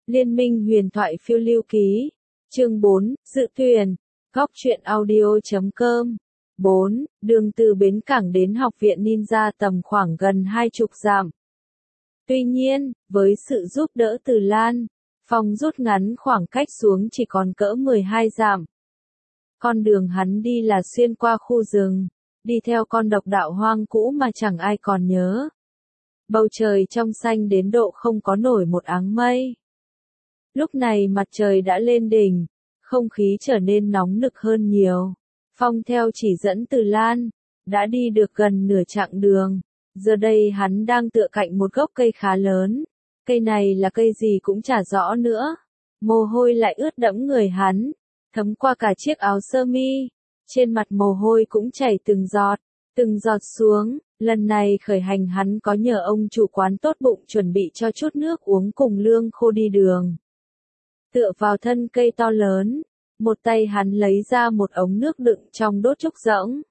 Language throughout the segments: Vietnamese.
Liên minh huyền thoại phiêu lưu ký. Chương 4, dự tuyển. Góc truyện audio.com. 4. Đường từ bến cảng đến học viện ninja tầm khoảng gần 20 dặm. Tuy nhiên, với sự giúp đỡ từ Lan, Phong rút ngắn khoảng cách xuống chỉ còn cỡ 12 dặm. Con đường hắn đi là xuyên qua khu rừng, đi theo con độc đạo hoang cũ mà chẳng ai còn nhớ. Bầu trời trong xanh đến độ không có nổi một áng mây. Lúc này mặt trời đã lên đỉnh, không khí trở nên nóng nực hơn nhiều. Phong theo chỉ dẫn từ Lan, đã đi được gần nửa chặng đường. Giờ đây hắn đang tựa cạnh một gốc cây khá lớn. Cây này là cây gì cũng chả rõ nữa. Mồ hôi lại ướt đẫm người hắn, thấm qua cả chiếc áo sơ mi. Trên mặt mồ hôi cũng chảy từng giọt xuống. Lần này khởi hành hắn có nhờ ông chủ quán tốt bụng chuẩn bị cho chút nước uống cùng lương khô đi đường. Tựa vào thân cây to lớn, một tay hắn lấy ra một ống nước đựng trong đốt trúc rỗng.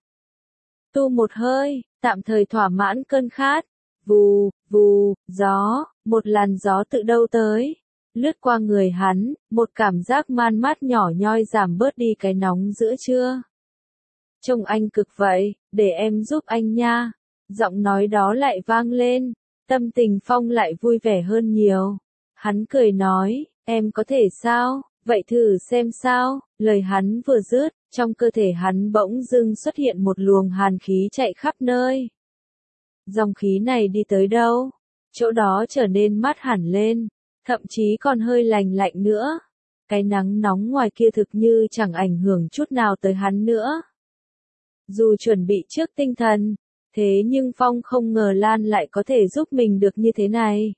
Tu một hơi, tạm thời thỏa mãn cơn khát. Vù, vù, gió, một làn gió tự đâu tới, lướt qua người hắn, một cảm giác man mát nhỏ nhoi giảm bớt đi cái nóng giữa trưa. Trông anh cực vậy, để em giúp anh nha. Giọng nói đó lại vang lên, tâm tình Phong lại vui vẻ hơn nhiều. Hắn cười nói, em có thể sao, vậy thử xem sao. Lời hắn vừa dứt, trong cơ thể hắn bỗng dưng xuất hiện một luồng hàn khí chạy khắp nơi. Dòng khí này đi tới đâu, chỗ đó trở nên mát hẳn lên, thậm chí còn hơi lành lạnh nữa. Cái nắng nóng ngoài kia thực như chẳng ảnh hưởng chút nào tới hắn nữa. Dù chuẩn bị trước tinh thần, thế nhưng Phong không ngờ Lan lại có thể giúp mình được như thế này.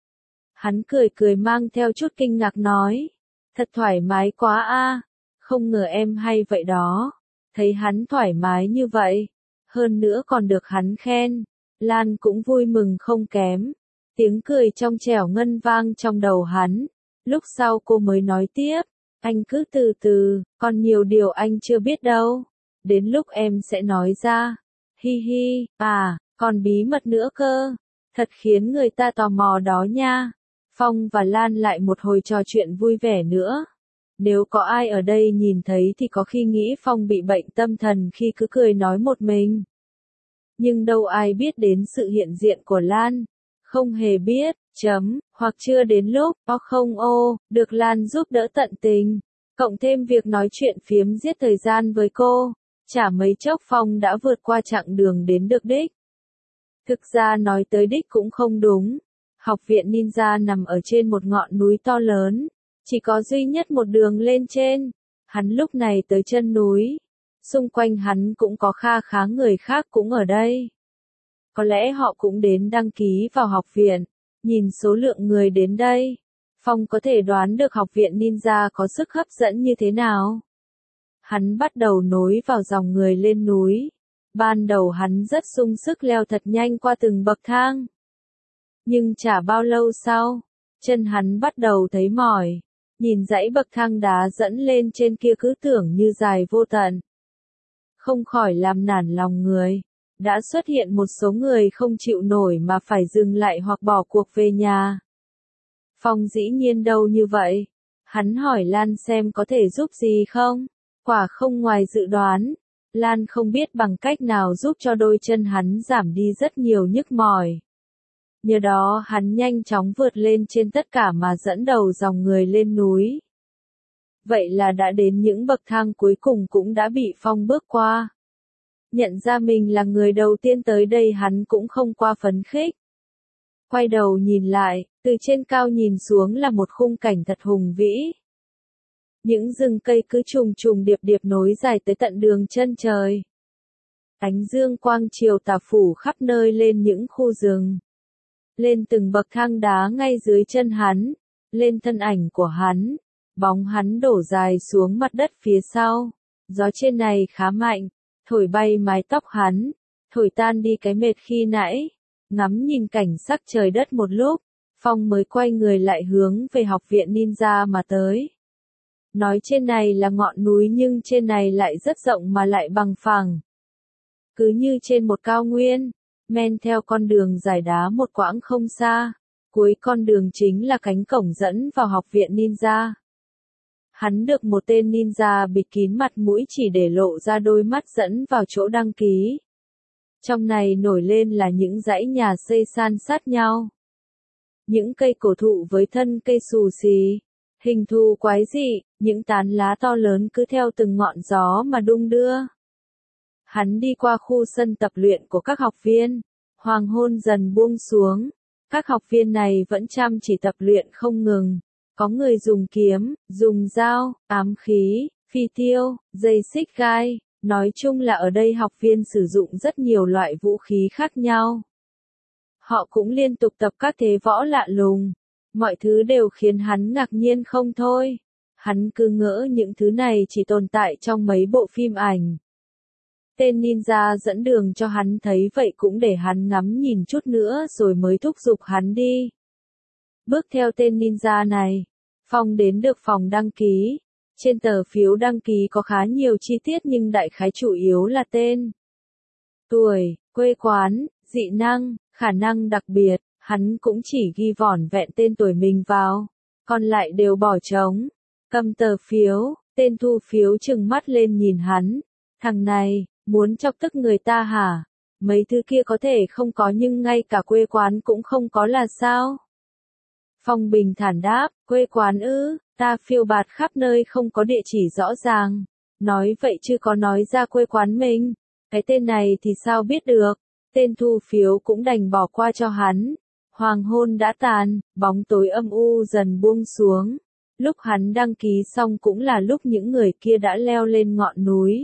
Hắn cười mang theo chút kinh ngạc nói, thật thoải mái quá a, không ngờ em hay vậy đó. Thấy hắn thoải mái như vậy, hơn nữa còn được hắn khen, Lan cũng vui mừng không kém. Tiếng cười trong trẻo ngân vang trong đầu hắn. Lúc sau cô mới nói tiếp, anh cứ từ từ, còn nhiều điều anh chưa biết đâu. Đến lúc em sẽ nói ra. Hi hi, còn bí mật nữa cơ. Thật khiến người ta tò mò đó nha. Phong và Lan lại một hồi trò chuyện vui vẻ nữa. Nếu có ai ở đây nhìn thấy thì có khi nghĩ Phong bị bệnh tâm thần khi cứ cười nói một mình. Nhưng đâu ai biết đến sự hiện diện của Lan. Không hề biết, hoặc chưa đến lúc, được Lan giúp đỡ tận tình. Cộng thêm việc nói chuyện phiếm giết thời gian với cô, chả mấy chốc Phong đã vượt qua chặng đường đến được đích. Thực ra nói tới đích cũng không đúng. Học viện ninja nằm ở trên một ngọn núi to lớn, chỉ có duy nhất một đường lên trên. Hắn lúc này tới chân núi, xung quanh hắn cũng có kha khá người khác cũng ở đây. Có lẽ họ cũng đến đăng ký vào học viện. Nhìn số lượng người đến đây, Phong có thể đoán được học viện ninja có sức hấp dẫn như thế nào. Hắn bắt đầu nối vào dòng người lên núi. Ban đầu hắn rất sung sức leo thật nhanh qua từng bậc thang. Nhưng chả bao lâu sau, chân hắn bắt đầu thấy mỏi. Nhìn dãy bậc thang đá dẫn lên trên kia cứ tưởng như dài vô tận. Không khỏi làm nản lòng người. Đã xuất hiện một số người không chịu nổi mà phải dừng lại hoặc bỏ cuộc về nhà. Phong dĩ nhiên đâu như vậy. Hắn hỏi Lan xem có thể giúp gì không. Quả không ngoài dự đoán. Lan không biết bằng cách nào giúp cho đôi chân hắn giảm đi rất nhiều nhức mỏi. Nhờ đó hắn nhanh chóng vượt lên trên tất cả mà dẫn đầu dòng người lên núi. Vậy là đã đến những bậc thang cuối cùng cũng đã bị Phong bước qua. Nhận ra mình là người đầu tiên tới đây hắn cũng không qua phấn khích. Quay đầu nhìn lại, từ trên cao nhìn xuống là một khung cảnh thật hùng vĩ. Những rừng cây cứ trùng trùng điệp điệp nối dài tới tận đường chân trời. Ánh dương quang chiều tà phủ khắp nơi lên những khu rừng. Lên từng bậc thang đá ngay dưới chân hắn, lên thân ảnh của hắn, bóng hắn đổ dài xuống mặt đất phía sau. Gió trên này khá mạnh, thổi bay mái tóc hắn, thổi tan đi cái mệt khi nãy. Ngắm nhìn cảnh sắc trời đất một lúc, Phong mới quay người lại hướng về học viện ninja mà tới. Nói trên này là ngọn núi nhưng trên này lại rất rộng mà lại bằng phẳng. Cứ như trên một cao nguyên, men theo con đường dài đá một quãng không xa, Cuối con đường chính là cánh cổng dẫn vào học viện ninja. Hắn được một tên ninja bịt kín mặt mũi chỉ để lộ ra đôi mắt dẫn vào chỗ đăng ký. Trong này nổi lên là những dãy nhà xây san sát nhau. Những cây cổ thụ với thân cây xù xì, hình thù quái dị, những tán lá to lớn cứ theo từng ngọn gió mà đung đưa. Hắn đi qua khu sân tập luyện của các học viên, hoàng hôn dần buông xuống, các học viên này vẫn chăm chỉ tập luyện không ngừng. Có người dùng kiếm, dùng dao, ám khí, phi tiêu, dây xích gai, nói chung là ở đây học viên sử dụng rất nhiều loại vũ khí khác nhau. Họ cũng liên tục tập các thế võ lạ lùng, mọi thứ đều khiến hắn ngạc nhiên không thôi. Hắn cứ ngỡ những thứ này chỉ tồn tại trong mấy bộ phim ảnh. Tên ninja dẫn đường cho hắn thấy vậy cũng để hắn ngắm nhìn chút nữa rồi mới thúc giục hắn đi. Bước theo tên ninja này, Phong đến được phòng đăng ký. Trên tờ phiếu đăng ký có khá nhiều chi tiết nhưng đại khái chủ yếu là tên, tuổi, quê quán, dị năng, khả năng đặc biệt. Hắn cũng chỉ ghi vỏn vẹn tên tuổi mình vào, còn lại đều bỏ trống. Cầm tờ phiếu, tên thu phiếu trừng mắt lên nhìn hắn. Thằng này, muốn chọc tức người ta hả? Mấy thứ kia có thể không có nhưng ngay cả quê quán cũng không có là sao? Phong bình thản đáp, quê quán ư, ta phiêu bạt khắp nơi không có địa chỉ rõ ràng. Nói vậy chứ có nói ra quê quán mình. Cái tên này thì sao biết được? Tên thu phiếu cũng đành bỏ qua cho hắn. Hoàng hôn đã tàn, bóng tối âm u dần buông xuống. Lúc hắn đăng ký xong cũng là lúc những người kia đã leo lên ngọn núi.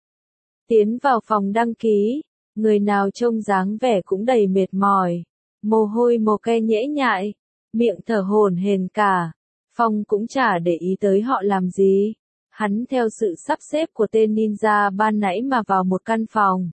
Tiến vào phòng đăng ký, người nào trông dáng vẻ cũng đầy mệt mỏi, mồ hôi mồ ke nhễ nhại, miệng thở hổn hển cả. Phong cũng chả để ý tới họ làm gì. Hắn theo sự sắp xếp của tên ninja ban nãy mà vào một căn phòng.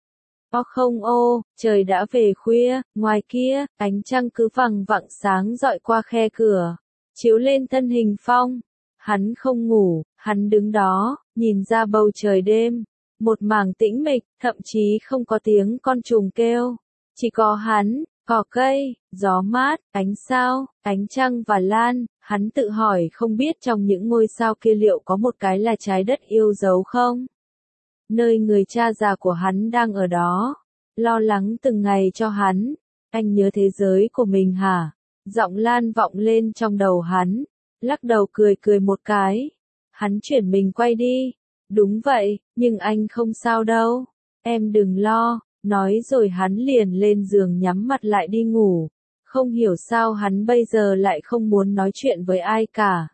Không ô, trời đã về khuya, ngoài kia, ánh trăng cứ vằng vẳng sáng rọi qua khe cửa, chiếu lên thân hình Phong. Hắn không ngủ, hắn đứng đó, nhìn ra bầu trời đêm, một mảng tĩnh mịch, thậm chí không có tiếng con trùng kêu. Chỉ có hắn, cỏ cây, gió mát, ánh sao, ánh trăng và lan. Hắn tự hỏi không biết trong những ngôi sao kia liệu có một cái là trái đất yêu dấu không? Nơi người cha già của hắn đang ở đó, lo lắng từng ngày cho hắn. Anh nhớ thế giới của mình hả? Giọng Lan vọng lên trong đầu hắn, lắc đầu cười cười một cái. Hắn chuyển mình quay đi. Đúng vậy, nhưng anh không sao đâu. Em đừng lo, nói rồi hắn liền lên giường nhắm mặt lại đi ngủ. Không hiểu sao hắn bây giờ lại không muốn nói chuyện với ai cả.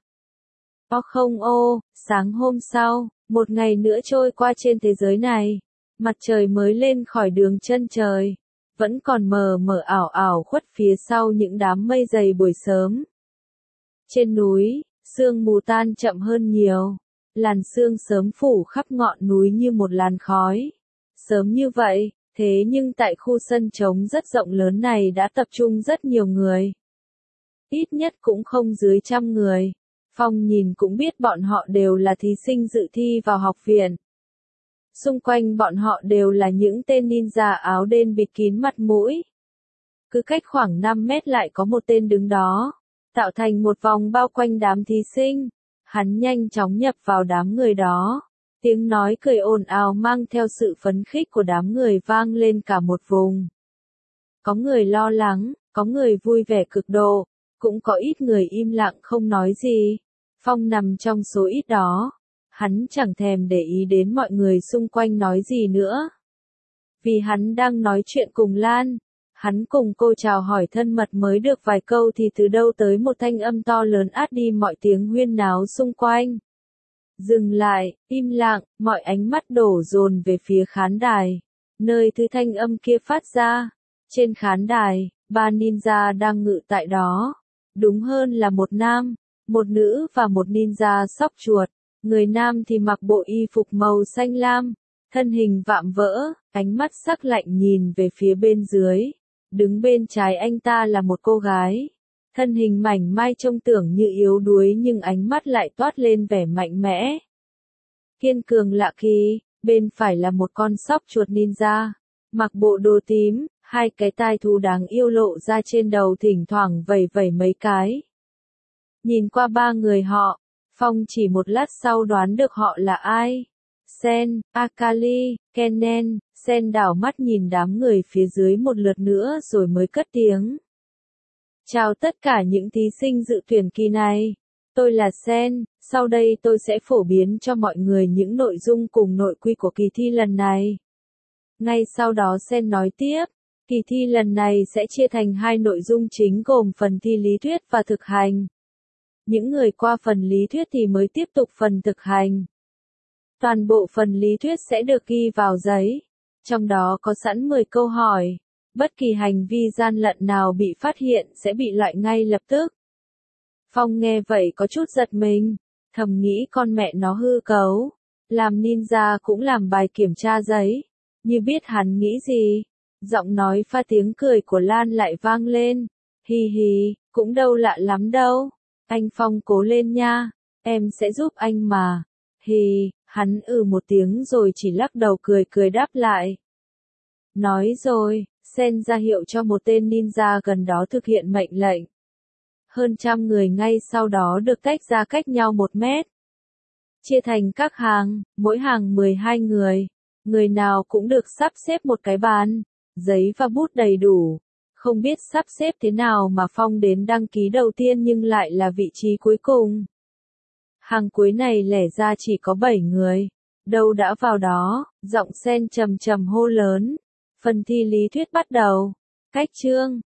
Không ô, sáng hôm sau, một ngày nữa trôi qua trên thế giới này. Mặt trời mới lên khỏi đường chân trời. Vẫn còn mờ mờ ảo ảo khuất phía sau những đám mây dày buổi sớm. Trên núi, sương mù tan chậm hơn nhiều. Làn sương sớm phủ khắp ngọn núi như một làn khói. Sớm như vậy, thế nhưng tại khu sân trống rất rộng lớn này đã tập trung rất nhiều người. Ít nhất cũng không dưới 100 người. Phong nhìn cũng biết bọn họ đều là thí sinh dự thi vào học viện. Xung quanh bọn họ đều là những tên ninja áo đen bịt kín mặt mũi. Cứ cách khoảng 5 mét lại có một tên đứng đó, tạo thành một vòng bao quanh đám thí sinh. Hắn nhanh chóng nhập vào đám người đó. Tiếng nói cười ồn ào mang theo sự phấn khích của đám người vang lên cả một vùng. Có người lo lắng, có người vui vẻ cực độ, cũng có ít người im lặng không nói gì. Phong nằm trong số ít đó. Hắn chẳng thèm để ý đến mọi người xung quanh nói gì nữa. Vì hắn đang nói chuyện cùng Lan. Hắn cùng cô chào hỏi thân mật mới được vài câu thì từ đâu tới một thanh âm to lớn át đi mọi tiếng huyên náo xung quanh. Dừng lại, im lặng, mọi ánh mắt đổ dồn về phía khán đài. Nơi thứ thanh âm kia phát ra. Trên khán đài, 3 ninja đang ngự tại đó. Đúng hơn là một nam, một nữ và một ninja sóc chuột. Người nam thì mặc bộ y phục màu xanh lam, thân hình vạm vỡ, ánh mắt sắc lạnh nhìn về phía bên dưới. Đứng bên trái anh ta là một cô gái. Thân hình mảnh mai trông tưởng như yếu đuối nhưng ánh mắt lại toát lên vẻ mạnh mẽ. Kiên cường lạ kỳ, bên phải là một con sóc chuột ninja. Mặc bộ đồ tím, Hai cái tai thú đáng yêu lộ ra trên đầu thỉnh thoảng vẩy vẩy mấy cái. Nhìn qua ba người họ, Phong chỉ một lát sau đoán được họ là ai. Sen, Akali, Kennen. Sen đảo mắt nhìn đám người phía dưới một lượt nữa rồi mới cất tiếng. Chào tất cả những thí sinh dự tuyển kỳ này. Tôi là Sen, sau đây tôi sẽ phổ biến cho mọi người những nội dung cùng nội quy của kỳ thi lần này. Ngay sau đó Sen nói tiếp, kỳ thi lần này sẽ chia thành hai nội dung chính gồm phần thi lý thuyết và thực hành. Những người qua phần lý thuyết thì mới tiếp tục phần thực hành. Toàn bộ phần lý thuyết sẽ được ghi vào giấy, trong đó có sẵn 10 câu hỏi. Bất kỳ hành vi gian lận nào bị phát hiện sẽ bị loại ngay lập tức. Phong nghe vậy có chút giật mình, thầm nghĩ con mẹ nó hư cấu. Làm ninja cũng làm bài kiểm tra giấy, như biết hắn nghĩ gì. Giọng nói pha tiếng cười của Lan lại vang lên. Hì hì, cũng đâu lạ lắm đâu. Anh Phong cố lên nha, em sẽ giúp anh mà. Hì, hắn một tiếng rồi chỉ lắc đầu cười cười đáp lại. Nói rồi, Sen ra hiệu cho một tên ninja gần đó thực hiện mệnh lệnh. Hơn trăm người ngay sau đó được tách ra cách nhau 1 mét. Chia thành các hàng, mỗi hàng 12 người. Người nào cũng được sắp xếp một cái bàn, giấy và bút đầy đủ. Không biết sắp xếp thế nào mà Phong đến đăng ký đầu tiên nhưng lại là vị trí cuối cùng. Hàng cuối này lẻ ra chỉ có 7 người. Đâu đã vào đó, giọng Sen trầm trầm hô lớn. Phần thi lý thuyết bắt đầu. Cách chương.